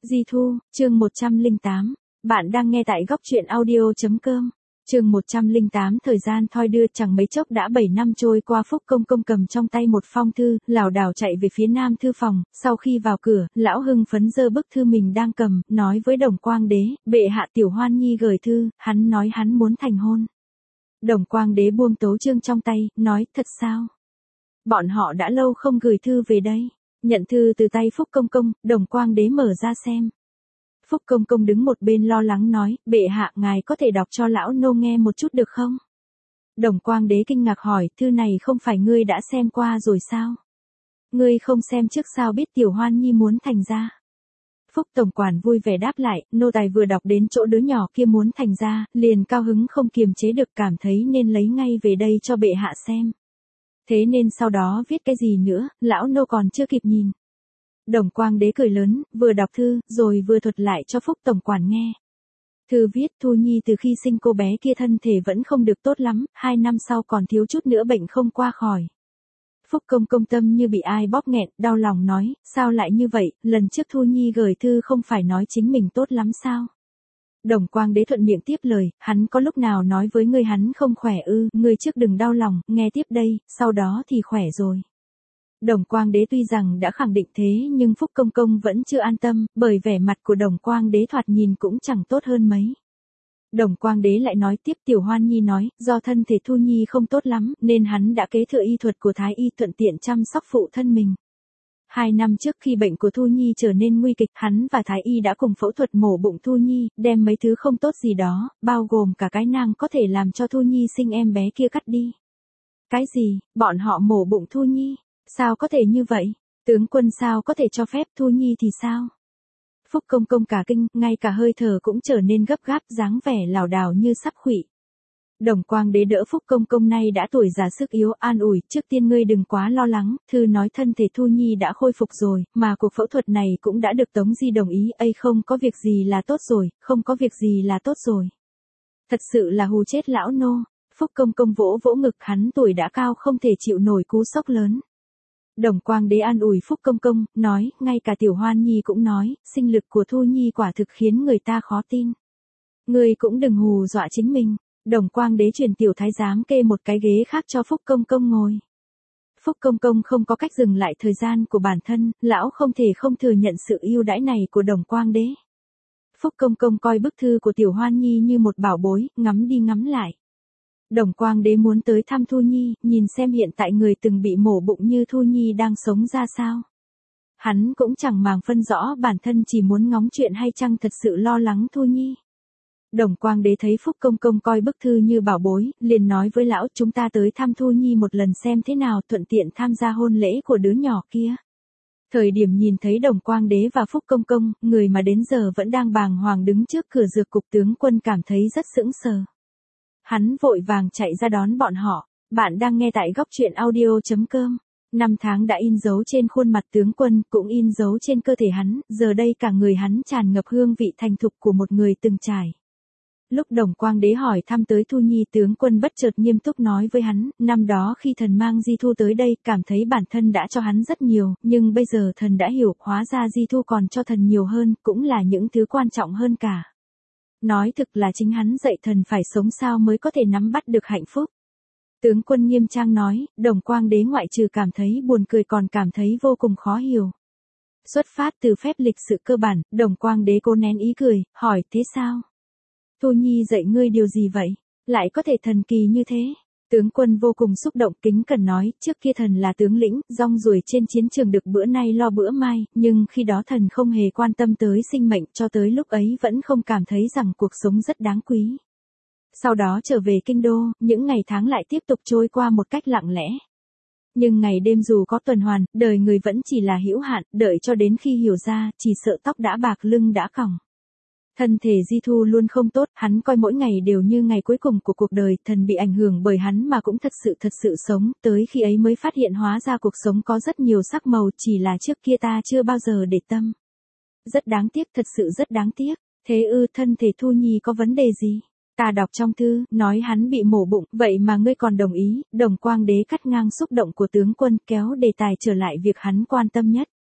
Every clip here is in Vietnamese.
Di Thu, chương 108. Bạn đang nghe tại góc truyện audio.com. Chương 108. Thời gian thoi đưa, chẳng mấy chốc đã 7 năm trôi qua. Phúc Công Công cầm trong tay một phong thư, lảo đảo chạy về phía nam thư phòng. Sau khi vào cửa, lão hưng phấn giơ bức thư mình đang cầm, nói với Đồng Quang Đế: bệ hạ, Tiểu Hoan Nhi gửi thư, hắn nói hắn muốn thành hôn. Đồng Quang Đế buông tấu chương trong tay, nói: thật sao? Bọn họ đã lâu không gửi thư về đây. Nhận thư từ tay Phúc Công Công, Đồng Quang Đế mở ra xem. Phúc Công Công đứng một bên lo lắng nói: bệ hạ, ngài có thể đọc cho lão nô nghe một chút được không? Đồng Quang Đế kinh ngạc hỏi: thư này không phải ngươi đã xem qua rồi sao? Ngươi không xem trước sao biết Tiểu Hoan Nhi muốn thành ra? Phúc Tổng quản vui vẻ đáp lại: nô tài vừa đọc đến chỗ đứa nhỏ kia muốn thành ra, liền cao hứng không kiềm chế được, cảm thấy nên lấy ngay về đây cho bệ hạ xem. Thế nên sau đó viết cái gì nữa, lão nô còn chưa kịp nhìn. Đồng Quang Đế cười lớn, vừa đọc thư, rồi vừa thuật lại cho Phúc Tổng quản nghe. Thư viết: Thu Nhi từ khi sinh cô bé kia thân thể vẫn không được tốt lắm, 2 năm sau còn thiếu chút nữa bệnh không qua khỏi. Phúc Công Công tâm như bị ai bóp nghẹn, đau lòng nói: sao lại như vậy, lần trước Thu Nhi gửi thư không phải nói chính mình tốt lắm sao? Đồng Quang Đế thuận miệng tiếp lời: hắn có lúc nào nói với ngươi hắn không khỏe ư? Ngươi trước đừng đau lòng, nghe tiếp đây, sau đó thì khỏe rồi. Đồng Quang Đế tuy rằng đã khẳng định thế nhưng Phúc Công Công vẫn chưa an tâm, bởi vẻ mặt của Đồng Quang Đế thoạt nhìn cũng chẳng tốt hơn mấy. Đồng Quang Đế lại nói tiếp: Tiểu Hoan Nhi nói, do thân thể Thu Nhi không tốt lắm, nên hắn đã kế thừa y thuật của Thái Y, thuận tiện chăm sóc phụ thân mình. 2 năm trước khi bệnh của Thu Nhi trở nên nguy kịch, hắn và Thái Y đã cùng phẫu thuật mổ bụng Thu Nhi, đem mấy thứ không tốt gì đó, bao gồm cả cái nang có thể làm cho Thu Nhi sinh em bé kia cắt đi. Cái gì, bọn họ mổ bụng Thu Nhi? Sao có thể như vậy? Tướng quân sao có thể cho phép? Thu Nhi thì sao? Phúc Công Công cả kinh, ngay cả hơi thở cũng trở nên gấp gáp, dáng vẻ lảo đảo như sắp khuỵu. Đồng Quang Đế đỡ Phúc Công Công nay đã tuổi già sức yếu, an ủi: trước tiên ngươi đừng quá lo lắng, thư nói thân thể Thu Nhi đã khôi phục rồi, mà cuộc phẫu thuật này cũng đã được Tống Di đồng ý, không có việc gì là tốt rồi, không có việc gì là tốt rồi. Thật sự là hù chết lão nô. Phúc Công Công vỗ vỗ ngực, hắn tuổi đã cao không thể chịu nổi cú sốc lớn. Đồng Quang Đế an ủi Phúc Công Công, nói: ngay cả Tiểu Hoan Nhi cũng nói, sinh lực của Thu Nhi quả thực khiến người ta khó tin. Ngươi cũng đừng hù dọa chính mình. Đồng Quang Đế truyền Tiểu Thái giám kê một cái ghế khác cho Phúc Công Công ngồi. Phúc Công Công không có cách dừng lại thời gian của bản thân, lão không thể không thừa nhận sự ưu đãi này của Đồng Quang Đế. Phúc Công Công coi bức thư của Tiểu Hoan Nhi như một bảo bối, ngắm đi ngắm lại. Đồng Quang Đế muốn tới thăm Thu Nhi, nhìn xem hiện tại người từng bị mổ bụng như Thu Nhi đang sống ra sao. Hắn cũng chẳng màng phân rõ bản thân chỉ muốn ngóng chuyện hay chăng thật sự lo lắng Thu Nhi. Đồng Quang Đế thấy Phúc Công Công coi bức thư như bảo bối, liền nói với lão: chúng ta tới thăm Thu Nhi một lần xem thế nào, thuận tiện tham gia hôn lễ của đứa nhỏ kia. Thời điểm nhìn thấy Đồng Quang Đế và Phúc Công Công, người mà đến giờ vẫn đang bàng hoàng đứng trước cửa dược cục, tướng quân cảm thấy rất sững sờ. Hắn vội vàng chạy ra đón bọn họ. Bạn đang nghe tại góc truyện audio.com. 5 tháng đã in dấu trên khuôn mặt tướng quân, cũng in dấu trên cơ thể hắn, giờ đây cả người hắn tràn ngập hương vị thành thục của một người từng trải. Lúc Đồng Quang Đế hỏi thăm tới Thu Nhi, tướng quân bất chợt nghiêm túc nói với hắn: năm đó khi thần mang Di Thu tới đây, cảm thấy bản thân đã cho hắn rất nhiều, nhưng bây giờ thần đã hiểu, hóa ra Di Thu còn cho thần nhiều hơn, cũng là những thứ quan trọng hơn cả. Nói thực là chính hắn dạy thần phải sống sao mới có thể nắm bắt được hạnh phúc. Tướng quân nghiêm trang nói. Đồng Quang Đế ngoại trừ cảm thấy buồn cười còn cảm thấy vô cùng khó hiểu. Xuất phát từ phép lịch sự cơ bản, Đồng Quang Đế cố nén ý cười, hỏi: thế sao? Thu Nhi dạy ngươi điều gì vậy? Lại có thể thần kỳ như thế? Tướng quân vô cùng xúc động, kính cẩn nói: trước kia thần là tướng lĩnh, rong ruổi trên chiến trường, được bữa nay lo bữa mai, nhưng khi đó thần không hề quan tâm tới sinh mệnh, cho tới lúc ấy vẫn không cảm thấy rằng cuộc sống rất đáng quý. Sau đó trở về kinh đô, những ngày tháng lại tiếp tục trôi qua một cách lặng lẽ. Nhưng ngày đêm dù có tuần hoàn, đời người vẫn chỉ là hữu hạn, đợi cho đến khi hiểu ra, chỉ sợ tóc đã bạc lưng đã còng. Thân thể Di Thu luôn không tốt, hắn coi mỗi ngày đều như ngày cuối cùng của cuộc đời, thần bị ảnh hưởng bởi hắn mà cũng thật sự sống, tới khi ấy mới phát hiện hóa ra cuộc sống có rất nhiều sắc màu, chỉ là trước kia ta chưa bao giờ để tâm. Rất đáng tiếc, thật sự rất đáng tiếc. Thế ư, thân thể Thu Nhi có vấn đề gì? Ta đọc trong thư, nói hắn bị mổ bụng, vậy mà ngươi còn đồng ý. Đồng Quang Đế cắt ngang xúc động của tướng quân, kéo đề tài trở lại việc hắn quan tâm nhất.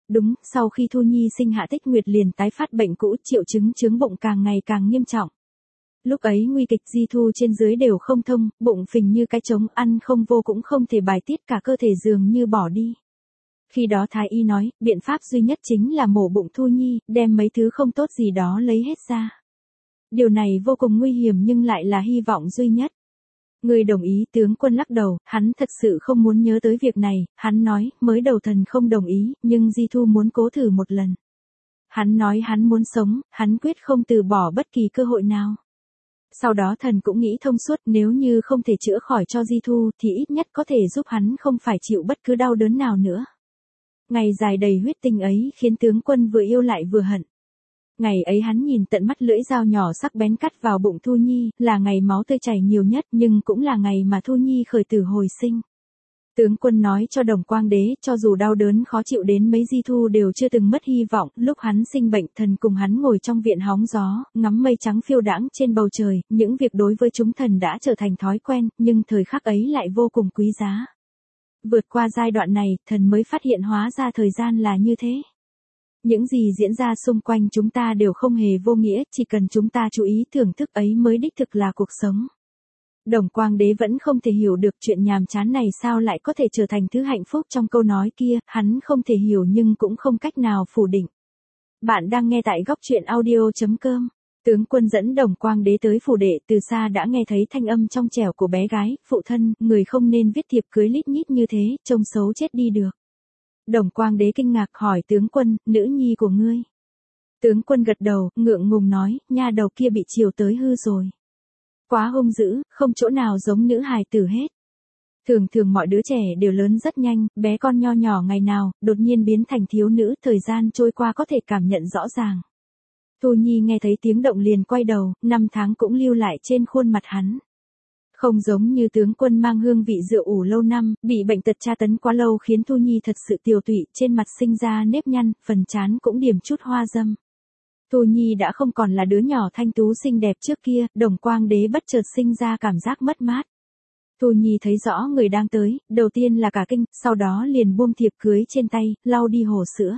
Đúng, sau khi Thu Nhi sinh hạ Tích Nguyệt liền tái phát bệnh cũ, triệu chứng chướng bụng càng ngày càng nghiêm trọng. Lúc ấy nguy kịch, Di Thu trên dưới đều không thông, bụng phình như cái trống, ăn không vô cũng không thể bài tiết, cả cơ thể dường như bỏ đi. Khi đó Thái Y nói, biện pháp duy nhất chính là mổ bụng Thu Nhi, đem mấy thứ không tốt gì đó lấy hết ra. Điều này vô cùng nguy hiểm nhưng lại là hy vọng duy nhất. Người đồng ý, tướng quân lắc đầu, hắn thật sự không muốn nhớ tới việc này, hắn nói, mới đầu thần không đồng ý, nhưng Di Thu muốn cố thử một lần. Hắn nói hắn muốn sống, hắn quyết không từ bỏ bất kỳ cơ hội nào. Sau đó thần cũng nghĩ thông suốt, nếu như không thể chữa khỏi cho Di Thu thì ít nhất có thể giúp hắn không phải chịu bất cứ đau đớn nào nữa. Ngày dài đầy huyết tinh ấy khiến tướng quân vừa yêu lại vừa hận. Ngày ấy hắn nhìn tận mắt lưỡi dao nhỏ sắc bén cắt vào bụng Thu Nhi, là ngày máu tươi chảy nhiều nhất nhưng cũng là ngày mà Thu Nhi khởi tử hồi sinh. Tướng quân nói cho Đồng Quang Đế, cho dù đau đớn khó chịu đến mấy Di Thu đều chưa từng mất hy vọng, lúc hắn sinh bệnh thần cùng hắn ngồi trong viện hóng gió, ngắm mây trắng phiêu đãng trên bầu trời, những việc đối với chúng thần đã trở thành thói quen, nhưng thời khắc ấy lại vô cùng quý giá. Vượt qua giai đoạn này, thần mới phát hiện hóa ra thời gian là như thế. Những gì diễn ra xung quanh chúng ta đều không hề vô nghĩa, chỉ cần chúng ta chú ý thưởng thức ấy mới đích thực là cuộc sống. Đồng Quang Đế vẫn không thể hiểu được chuyện nhàm chán này sao lại có thể trở thành thứ hạnh phúc trong câu nói kia, hắn không thể hiểu nhưng cũng không cách nào phủ định. Bạn đang nghe tại góc truyện audio.com. Tướng quân dẫn Đồng Quang Đế tới phủ đệ, từ xa đã nghe thấy thanh âm trong trẻo của bé gái, phụ thân, người không nên viết thiệp cưới lít nhít như thế, trông xấu chết đi được. Đồng Quang Đế kinh ngạc hỏi tướng quân, nữ nhi của ngươi. Tướng quân gật đầu, ngượng ngùng nói, nha đầu kia bị chiều tới hư rồi. Quá hung dữ, không chỗ nào giống nữ hài tử hết. Thường thường mọi đứa trẻ đều lớn rất nhanh, bé con nho nhỏ ngày nào, đột nhiên biến thành thiếu nữ, thời gian trôi qua có thể cảm nhận rõ ràng. Thu Nhi nghe thấy tiếng động liền quay đầu, 5 tháng cũng lưu lại trên khuôn mặt hắn. Không giống như tướng quân mang hương vị rượu ủ lâu năm, bị bệnh tật tra tấn quá lâu khiến Thu Nhi thật sự tiều tụy, trên mặt sinh ra nếp nhăn, phần trán cũng điểm chút hoa dâm. Thu Nhi đã không còn là đứa nhỏ thanh tú xinh đẹp trước kia, Đồng Quang Đế bất chợt sinh ra cảm giác mất mát. Thu Nhi thấy rõ người đang tới, đầu tiên là cả kinh, sau đó liền buông thiệp cưới trên tay, lau đi hồ sữa.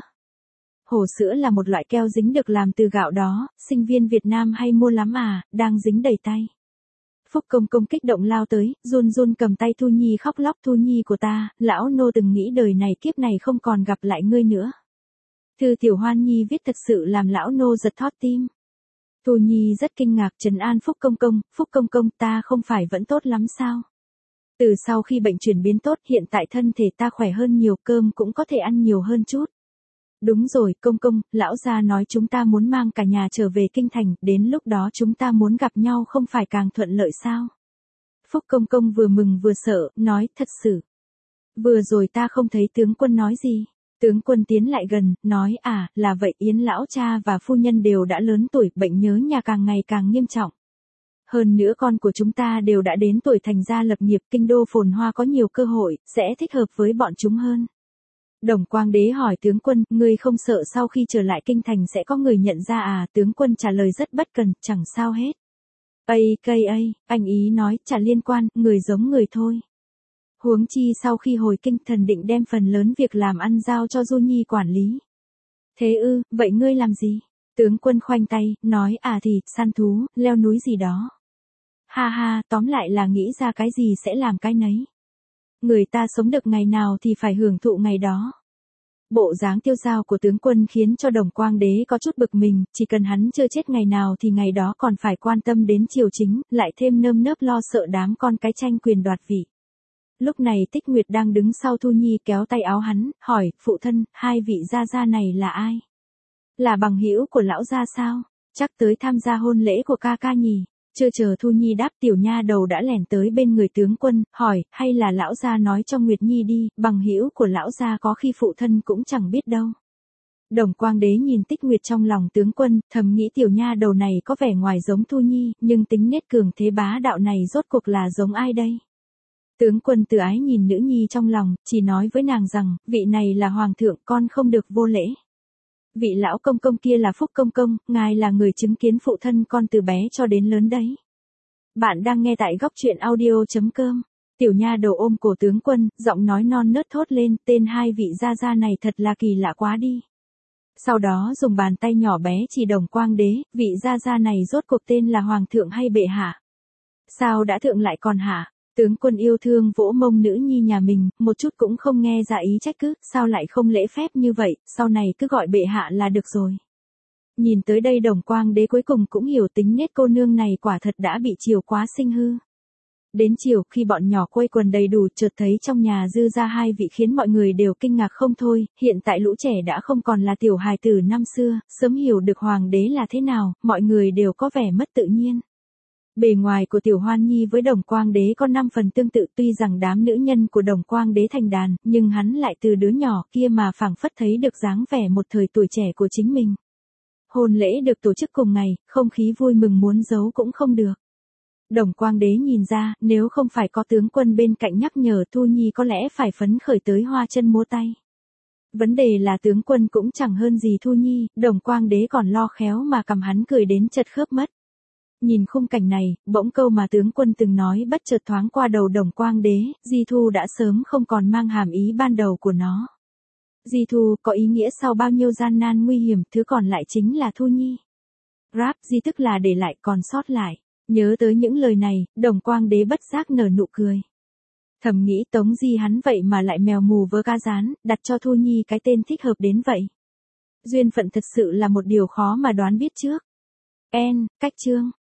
Hồ sữa là một loại keo dính được làm từ gạo đó, sinh viên Việt Nam hay mua lắm à, đang dính đầy tay. Phúc Công Công kích động lao tới, run run cầm tay Thu Nhi khóc lóc, Thu Nhi của ta, lão nô từng nghĩ đời này kiếp này không còn gặp lại ngươi nữa. Thư Tiểu Hoan Nhi viết thực sự làm lão nô giật thót tim. Thu Nhi rất kinh ngạc trấn an Phúc Công Công ta không phải vẫn tốt lắm sao? Từ sau khi bệnh chuyển biến tốt hiện tại thân thể ta khỏe hơn nhiều, cơm cũng có thể ăn nhiều hơn chút. Đúng rồi, công công, lão gia nói chúng ta muốn mang cả nhà trở về kinh thành, đến lúc đó chúng ta muốn gặp nhau không phải càng thuận lợi sao? Phúc Công Công vừa mừng vừa sợ, nói, thật sự. Vừa rồi ta không thấy tướng quân nói gì. Tướng quân tiến lại gần, nói, là vậy, Yến lão cha và phu nhân đều đã lớn tuổi, bệnh nhớ nhà càng ngày càng nghiêm trọng. Hơn nữa con của chúng ta đều đã đến tuổi thành gia lập nghiệp, kinh đô phồn hoa có nhiều cơ hội, sẽ thích hợp với bọn chúng hơn. Đồng Quang Đế hỏi tướng quân, ngươi không sợ sau khi trở lại kinh thành sẽ có người nhận ra à? Tướng quân trả lời rất bất cần, chẳng sao hết. Anh ý nói, chả liên quan, người giống người thôi. Huống chi sau khi hồi kinh thần định đem phần lớn việc làm ăn giao cho Du Nhi quản lý. Thế ư, vậy ngươi làm gì? Tướng quân khoanh tay, nói, thì, săn thú, leo núi gì đó. Ha ha, tóm lại là nghĩ ra cái gì sẽ làm cái nấy. Người ta sống được ngày nào thì phải hưởng thụ ngày đó. Bộ dáng tiêu dao của tướng quân khiến cho Đồng Quang Đế có chút bực mình, chỉ cần hắn chưa chết ngày nào thì ngày đó còn phải quan tâm đến triều chính, lại thêm nơm nớp lo sợ đám con cái tranh quyền đoạt vị. Lúc này Tích Nguyệt đang đứng sau Thu Nhi kéo tay áo hắn, hỏi, phụ thân, hai vị gia gia này là ai? Là bằng hữu của lão gia sao? Chắc tới tham gia hôn lễ của ca ca nhỉ? Chưa chờ Thu Nhi đáp, tiểu nha đầu đã lẻn tới bên người tướng quân, hỏi, hay là lão gia nói cho Nguyệt Nhi đi, bằng hữu của lão gia có khi phụ thân cũng chẳng biết đâu. Đồng Quang Đế nhìn Tích Nguyệt trong lòng tướng quân, thầm nghĩ tiểu nha đầu này có vẻ ngoài giống Thu Nhi, nhưng tính nết cường thế bá đạo này rốt cuộc là giống ai đây? Tướng quân từ ái nhìn nữ nhi trong lòng, chỉ nói với nàng rằng, vị này là hoàng thượng, con không được vô lễ. Vị lão công công kia là Phúc Công Công, ngài là người chứng kiến phụ thân con từ bé cho đến lớn đấy. Bạn đang nghe tại góc truyện audio.com. Tiểu nha đầu ôm cổ tướng quân, giọng nói non nớt thốt lên, tên hai vị gia gia này thật là kỳ lạ quá đi. Sau đó dùng bàn tay nhỏ bé chỉ Đồng Quang Đế, vị gia gia này rốt cuộc tên là Hoàng thượng hay bệ hạ? Sao đã thượng lại còn hạ? Tướng quân yêu thương vỗ mông nữ nhi nhà mình, một chút cũng không nghe ra ý trách cứ, sao lại không lễ phép như vậy, sau này cứ gọi bệ hạ là được rồi. Nhìn tới đây Đồng Quang Đế cuối cùng cũng hiểu tính nết cô nương này quả thật đã bị chiều quá sinh hư. Đến chiều khi bọn nhỏ quây quần đầy đủ chợt thấy trong nhà dư ra hai vị khiến mọi người đều kinh ngạc không thôi, hiện tại lũ trẻ đã không còn là tiểu hài tử năm xưa, sớm hiểu được hoàng đế là thế nào, mọi người đều có vẻ mất tự nhiên. Bề ngoài của Tiểu Hoan Nhi với Đồng Quang Đế có 5 phần tương tự, tuy rằng đám nữ nhân của Đồng Quang Đế thành đàn, nhưng hắn lại từ đứa nhỏ kia mà phảng phất thấy được dáng vẻ một thời tuổi trẻ của chính mình. Hôn lễ được tổ chức cùng ngày, không khí vui mừng muốn giấu cũng không được. Đồng Quang Đế nhìn ra, nếu không phải có tướng quân bên cạnh nhắc nhở Thu Nhi có lẽ phải phấn khởi tới hoa chân múa tay. Vấn đề là tướng quân cũng chẳng hơn gì Thu Nhi, Đồng Quang Đế còn lo khéo mà cầm hắn cười đến chật khớp mất. Nhìn khung cảnh này, bỗng câu mà tướng quân từng nói bất chợt thoáng qua đầu Đồng Quang Đế, Di Thu đã sớm không còn mang hàm ý ban đầu của nó. Di Thu có ý nghĩa sau bao nhiêu gian nan nguy hiểm, thứ còn lại chính là Thu Nhi. Rap Di tức là để lại còn sót lại. Nhớ tới những lời này, Đồng Quang Đế bất giác nở nụ cười. Thầm nghĩ Tống Di hắn vậy mà lại mèo mù vớ cá rán, đặt cho Thu Nhi cái tên thích hợp đến vậy. Duyên phận thật sự là một điều khó mà đoán biết trước. Cách chương